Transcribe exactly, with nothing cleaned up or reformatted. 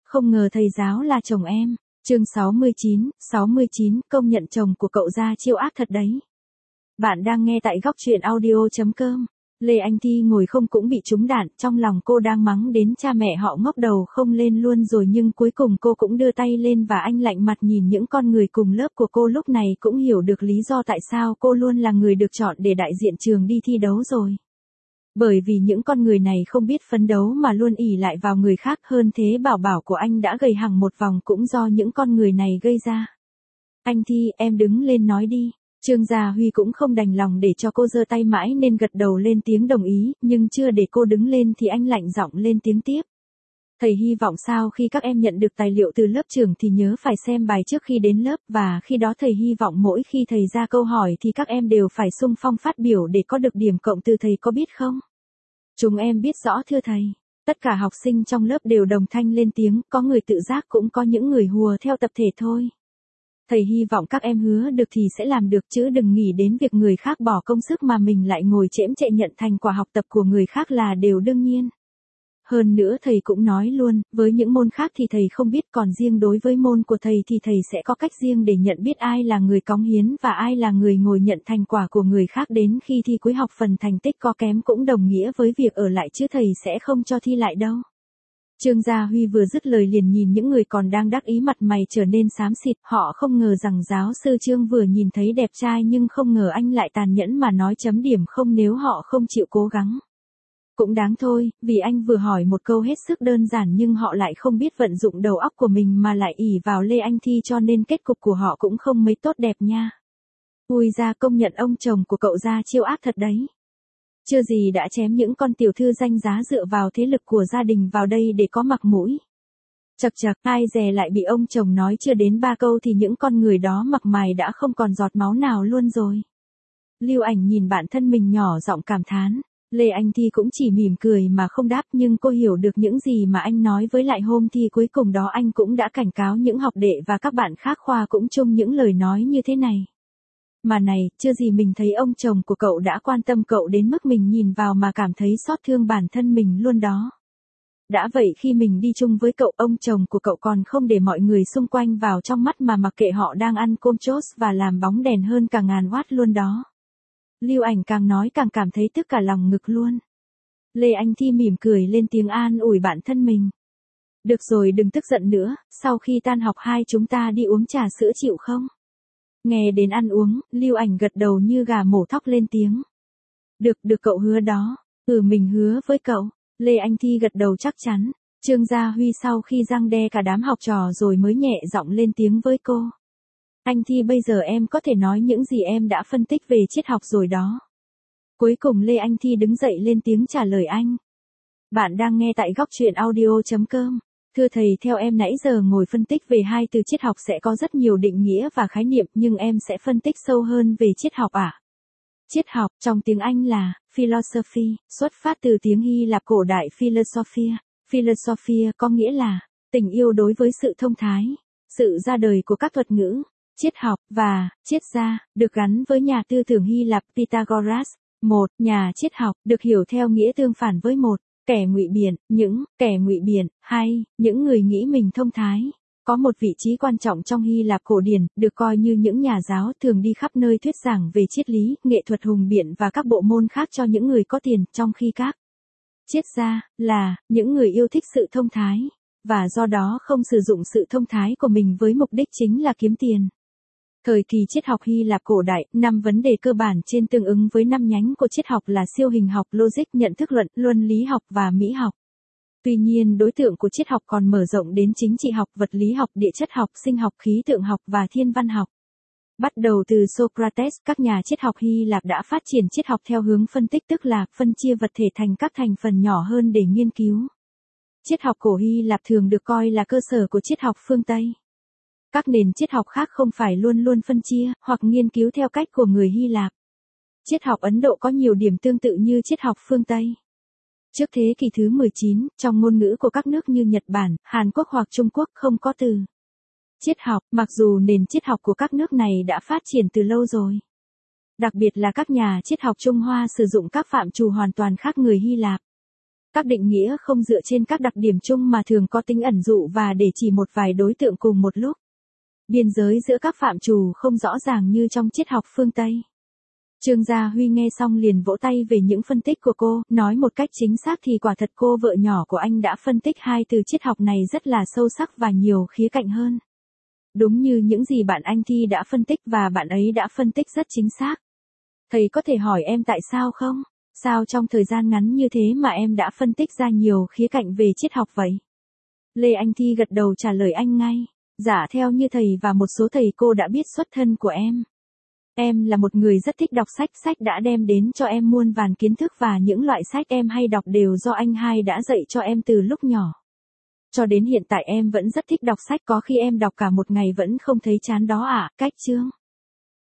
Không ngờ thầy giáo là chồng em. Chương sáu mươi chín, sáu mươi chín, công nhận chồng của cậu ra chiêu ác thật đấy. Bạn đang nghe tại góc truyện audio chấm com. Lê Anh Thi ngồi không cũng bị trúng đạn, trong lòng cô đang mắng đến cha mẹ họ ngóc đầu không lên luôn rồi, nhưng cuối cùng cô cũng đưa tay lên và anh lạnh mặt nhìn những con người cùng lớp của cô, lúc này cũng hiểu được lý do tại sao cô luôn là người được chọn để đại diện trường đi thi đấu rồi. Bởi vì những con người này không biết phấn đấu mà luôn ỷ lại vào người khác, hơn thế bảo bảo của anh đã gầy hẳn một vòng cũng do những con người này gây ra. Anh Thi, em đứng lên nói đi. Trương Gia Huy cũng không đành lòng để cho cô giơ tay mãi nên gật đầu lên tiếng đồng ý, nhưng chưa để cô đứng lên thì anh lạnh giọng lên tiếng tiếp. Thầy hy vọng sau khi các em nhận được tài liệu từ lớp trưởng thì nhớ phải xem bài trước khi đến lớp, và khi đó thầy hy vọng mỗi khi thầy ra câu hỏi thì các em đều phải xung phong phát biểu để có được điểm cộng từ thầy, có biết không? Chúng em biết rõ thưa thầy. Tất cả học sinh trong lớp đều đồng thanh lên tiếng, có người tự giác cũng có những người hùa theo tập thể thôi. Thầy hy vọng các em hứa được thì sẽ làm được, chứ đừng nghĩ đến việc người khác bỏ công sức mà mình lại ngồi chễm chệ nhận thành quả học tập của người khác là điều đương nhiên. Hơn nữa thầy cũng nói luôn, với những môn khác thì thầy không biết, còn riêng đối với môn của thầy thì thầy sẽ có cách riêng để nhận biết ai là người cống hiến và ai là người ngồi nhận thành quả của người khác. Đến khi thi cuối học phần thành tích có kém cũng đồng nghĩa với việc ở lại, chứ thầy sẽ không cho thi lại đâu. Trương Gia Huy vừa dứt lời liền nhìn những người còn đang đắc ý, mặt mày trở nên xám xịt, họ không ngờ rằng giáo sư Trương vừa nhìn thấy đẹp trai nhưng không ngờ anh lại tàn nhẫn mà nói chấm điểm không nếu họ không chịu cố gắng. Cũng đáng thôi, vì anh vừa hỏi một câu hết sức đơn giản nhưng họ lại không biết vận dụng đầu óc của mình mà lại ỷ vào Lê Anh Thi, cho nên kết cục của họ cũng không mấy tốt đẹp nha. Ui ra, công nhận ông chồng của cậu ra chiêu ác thật đấy. Chưa gì đã chém những con tiểu thư danh giá dựa vào thế lực của gia đình vào đây để có mặt mũi. Chật chật, ai dè lại bị ông chồng nói chưa đến ba câu thì những con người đó mặc mày đã không còn giọt máu nào luôn rồi. Lưu Ảnh nhìn bạn thân mình nhỏ giọng cảm thán. Lê Anh Thi cũng chỉ mỉm cười mà không đáp, nhưng cô hiểu được những gì mà anh nói, với lại hôm thi cuối cùng đó anh cũng đã cảnh cáo những học đệ và các bạn khác khoa cũng chung những lời nói như thế này. Mà này, chưa gì mình thấy ông chồng của cậu đã quan tâm cậu đến mức mình nhìn vào mà cảm thấy xót thương bản thân mình luôn đó. Đã vậy khi mình đi chung với cậu, ông chồng của cậu còn không để mọi người xung quanh vào trong mắt mà mặc kệ họ đang ăn cơm chốt và làm bóng đèn hơn cả ngàn watt luôn đó. Lưu Ảnh càng nói càng cảm thấy tức cả lòng ngực luôn. Lê Anh Thi mỉm cười lên tiếng an ủi bản thân mình. Được rồi, đừng tức giận nữa, sau khi tan học hai chúng ta đi uống trà sữa chịu không? Nghe đến ăn uống, Lưu Ảnh gật đầu như gà mổ thóc lên tiếng. Được, được cậu hứa đó. Ừ, mình hứa với cậu. Lê Anh Thi gật đầu chắc chắn. Trương Gia Huy sau khi răng đe cả đám học trò rồi mới nhẹ giọng lên tiếng với cô. Anh Thi, bây giờ em có thể nói những gì em đã phân tích về triết học rồi đó. Cuối cùng Lê Anh Thi đứng dậy lên tiếng trả lời anh. Bạn đang nghe tại góc truyện audio chấm com. Thưa thầy, theo em nãy giờ ngồi phân tích về hai từ triết học sẽ có rất nhiều định nghĩa và khái niệm, nhưng em sẽ phân tích sâu hơn về triết học ạ. À? Triết học, trong tiếng Anh là philosophy, xuất phát từ tiếng Hy Lạp cổ đại philosophia. Philosophia có nghĩa là tình yêu đối với sự thông thái, sự ra đời của các thuật ngữ. Triết học và triết gia được gắn với nhà tư tưởng Hy Lạp Pythagoras. Một, nhà triết học được hiểu theo nghĩa tương phản với một, kẻ ngụy biện, những kẻ ngụy biện. Hai, những người nghĩ mình thông thái. Có một vị trí quan trọng trong Hy Lạp cổ điển, được coi như những nhà giáo thường đi khắp nơi thuyết giảng về triết lý, nghệ thuật hùng biện và các bộ môn khác cho những người có tiền, trong khi các triết gia là những người yêu thích sự thông thái, và do đó không sử dụng sự thông thái của mình với mục đích chính là kiếm tiền. Thời kỳ triết học Hy Lạp cổ đại, năm vấn đề cơ bản trên tương ứng với năm nhánh của triết học là siêu hình học, logic, nhận thức luận, luân lý học và mỹ học. Tuy nhiên, đối tượng của triết học còn mở rộng đến chính trị học, vật lý học, địa chất học, sinh học, khí tượng học và thiên văn học. Bắt đầu từ Socrates, các nhà triết học Hy Lạp đã phát triển triết học theo hướng phân tích, tức là phân chia vật thể thành các thành phần nhỏ hơn để nghiên cứu. Triết học cổ Hy Lạp thường được coi là cơ sở của triết học phương Tây. Các nền triết học khác không phải luôn luôn phân chia hoặc nghiên cứu theo cách của người Hy Lạp. Triết học Ấn Độ có nhiều điểm tương tự như triết học phương Tây. Trước thế kỷ thứ mười chín, trong ngôn ngữ của các nước như Nhật Bản, Hàn Quốc hoặc Trung Quốc không có từ triết học, mặc dù nền triết học của các nước này đã phát triển từ lâu rồi. Đặc biệt là các nhà triết học Trung Hoa sử dụng các phạm trù hoàn toàn khác người Hy Lạp. Các định nghĩa không dựa trên các đặc điểm chung mà thường có tính ẩn dụ và để chỉ một vài đối tượng cùng một lúc. Biên giới giữa các phạm trù không rõ ràng như trong triết học phương Tây. Trương Gia Huy nghe xong liền vỗ tay về những phân tích của cô, nói một cách chính xác thì quả thật cô vợ nhỏ của anh đã phân tích hai từ triết học này rất là sâu sắc và nhiều khía cạnh hơn. Đúng như những gì bạn anh Thi đã phân tích và bạn ấy đã phân tích rất chính xác. Thầy có thể hỏi em tại sao không? Sao trong thời gian ngắn như thế mà em đã phân tích ra nhiều khía cạnh về triết học vậy? Lê Anh Thi gật đầu trả lời anh ngay. Dạ theo như thầy và một số thầy cô đã biết xuất thân của em. Em là một người rất thích đọc sách, sách đã đem đến cho em muôn vàn kiến thức và những loại sách em hay đọc đều do anh hai đã dạy cho em từ lúc nhỏ. Cho đến hiện tại em vẫn rất thích đọc sách, có khi em đọc cả một ngày vẫn không thấy chán đó ạ. Cách chương